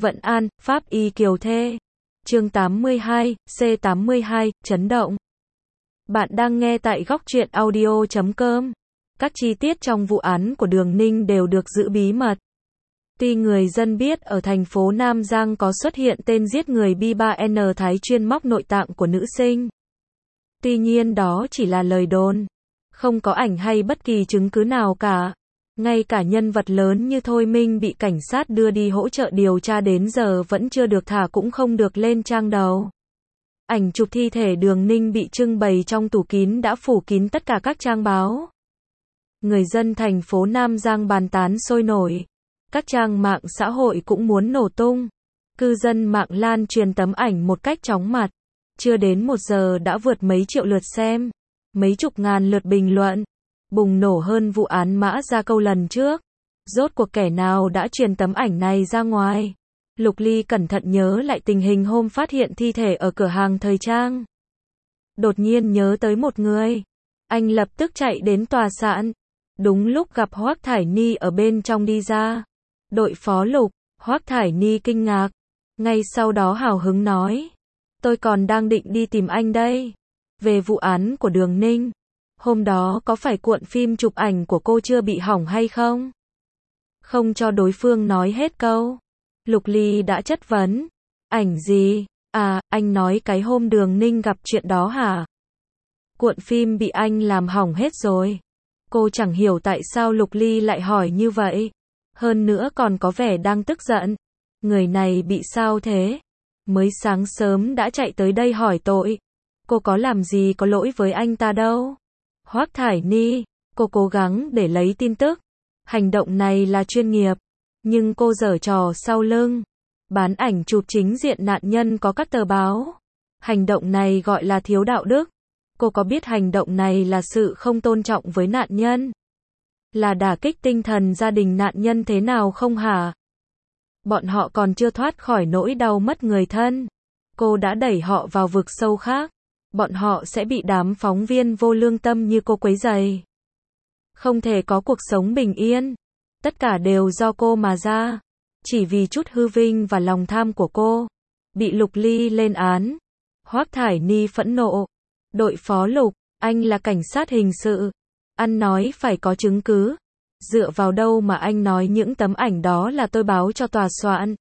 Vận An, Pháp y kiều thê. Chương 82, C82, chấn động. Bạn đang nghe tại góc truyện audio.com. Các chi tiết trong vụ án của Đường Ninh đều được giữ bí mật. Tuy người dân biết ở thành phố Nam Giang có xuất hiện tên giết người B3N Thái chuyên móc nội tạng của nữ sinh. Tuy nhiên đó chỉ là lời đồn. Không có ảnh hay bất kỳ chứng cứ nào cả. Ngay cả nhân vật lớn như Thôi Minh bị cảnh sát đưa đi hỗ trợ điều tra đến giờ vẫn chưa được thả cũng không được lên trang đầu. Ảnh chụp thi thể Đường Ninh bị trưng bày trong tủ kín đã phủ kín tất cả các trang báo. Người dân thành phố Nam Giang bàn tán sôi nổi. Các trang mạng xã hội cũng muốn nổ tung. Cư dân mạng lan truyền tấm ảnh một cách chóng mặt. Chưa đến 1 giờ đã vượt mấy triệu lượt xem. Mấy chục ngàn lượt bình luận. Bùng nổ hơn vụ án Mã Gia Câu lần trước. Rốt cuộc kẻ nào đã truyền tấm ảnh này ra ngoài? Lục Ly cẩn thận nhớ lại tình hình hôm phát hiện thi thể ở cửa hàng thời trang. Đột nhiên nhớ tới một người. Anh lập tức chạy đến tòa soạn. Đúng lúc gặp Hoắc Thải Ni ở bên trong đi ra. Đội phó Lục, Hoắc Thải Ni kinh ngạc. Ngay sau đó hào hứng nói. Tôi còn đang định đi tìm anh đây. Về vụ án của Đường Ninh. Hôm đó có phải cuộn phim chụp ảnh của cô chưa bị hỏng hay không? Không cho đối phương nói hết câu. Lục Ly đã chất vấn. Ảnh gì? À, anh nói cái hôm Đường Ninh gặp chuyện đó hả? Cuộn phim bị anh làm hỏng hết rồi. Cô chẳng hiểu tại sao Lục Ly lại hỏi như vậy. Hơn nữa còn có vẻ đang tức giận. Người này bị sao thế? Mới sáng sớm đã chạy tới đây hỏi tội. Cô có làm gì có lỗi với anh ta đâu. Hoắc Thải Ni, cô cố gắng để lấy tin tức. Hành động này là chuyên nghiệp. Nhưng cô giở trò sau lưng. Bán ảnh chụp chính diện nạn nhân có các tờ báo. Hành động này gọi là thiếu đạo đức. Cô có biết hành động này là sự không tôn trọng với nạn nhân? Là đả kích tinh thần gia đình nạn nhân thế nào không hả? Bọn họ còn chưa thoát khỏi nỗi đau mất người thân. Cô đã đẩy họ vào vực sâu khác. Bọn họ sẽ bị đám phóng viên vô lương tâm như cô quấy rầy. Không thể có cuộc sống bình yên. Tất cả đều do cô mà ra. Chỉ vì chút hư vinh và lòng tham của cô. Bị Lục Ly lên án. Hoắc Thải Ni phẫn nộ. Đội phó Lục, anh là cảnh sát hình sự. Anh nói phải có chứng cứ. Dựa vào đâu mà anh nói những tấm ảnh đó là tôi báo cho tòa soạn.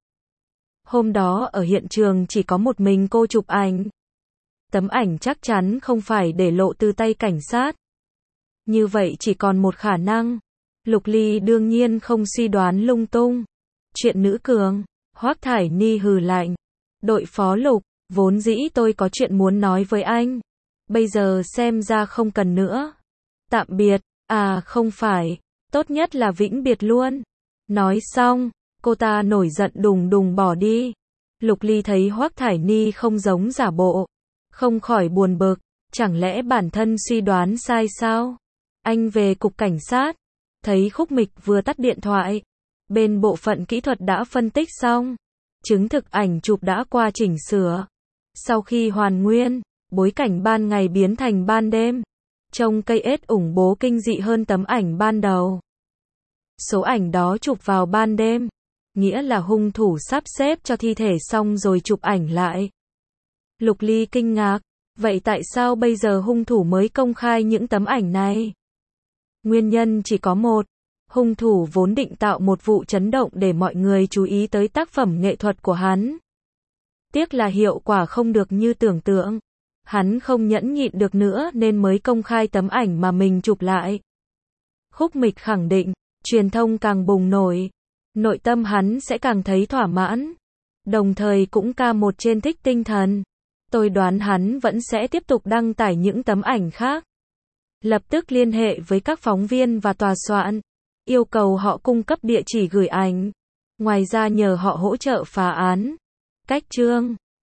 Hôm đó ở hiện trường chỉ có một mình cô chụp ảnh. Tấm ảnh chắc chắn không phải để lộ từ tay cảnh sát. Như vậy chỉ còn một khả năng. Lục Ly đương nhiên không suy đoán lung tung. Chuyện nữ cường. Hoắc Thải Ni hừ lạnh. Đội phó Lục, vốn dĩ tôi có chuyện muốn nói với anh. Bây giờ xem ra không cần nữa. Tạm biệt. À không phải. Tốt nhất là vĩnh biệt luôn. Nói xong, cô ta nổi giận đùng đùng bỏ đi. Lục Ly thấy Hoắc Thải Ni không giống giả bộ. Không khỏi buồn bực. Chẳng lẽ bản thân suy đoán sai sao? Anh về cục cảnh sát. Thấy Khúc Mịch vừa tắt điện thoại. Bên bộ phận kỹ thuật đã phân tích xong. Chứng thực ảnh chụp đã qua chỉnh sửa. Sau khi hoàn nguyên, bối cảnh ban ngày biến thành ban đêm. Trông cây ếch ủng bố kinh dị hơn tấm ảnh ban đầu. Số ảnh đó chụp vào ban đêm. Nghĩa là hung thủ sắp xếp cho thi thể xong rồi chụp ảnh lại. Lục Ly kinh ngạc. Vậy tại sao bây giờ hung thủ mới công khai những tấm ảnh này? Nguyên nhân chỉ có một. Hung thủ vốn định tạo một vụ chấn động để mọi người chú ý tới tác phẩm nghệ thuật của hắn. Tiếc là hiệu quả không được như tưởng tượng. Hắn không nhẫn nhịn được nữa nên mới công khai tấm ảnh mà mình chụp lại. Khúc Mịch khẳng định, truyền thông càng bùng nổi, nội tâm hắn sẽ càng thấy thỏa mãn. Đồng thời cũng ca một trên thích tinh thần. Tôi đoán hắn vẫn sẽ tiếp tục đăng tải những tấm ảnh khác. Lập tức liên hệ với các phóng viên và tòa soạn. Yêu cầu họ cung cấp địa chỉ gửi ảnh. Ngoài ra nhờ họ hỗ trợ phá án. Cách chương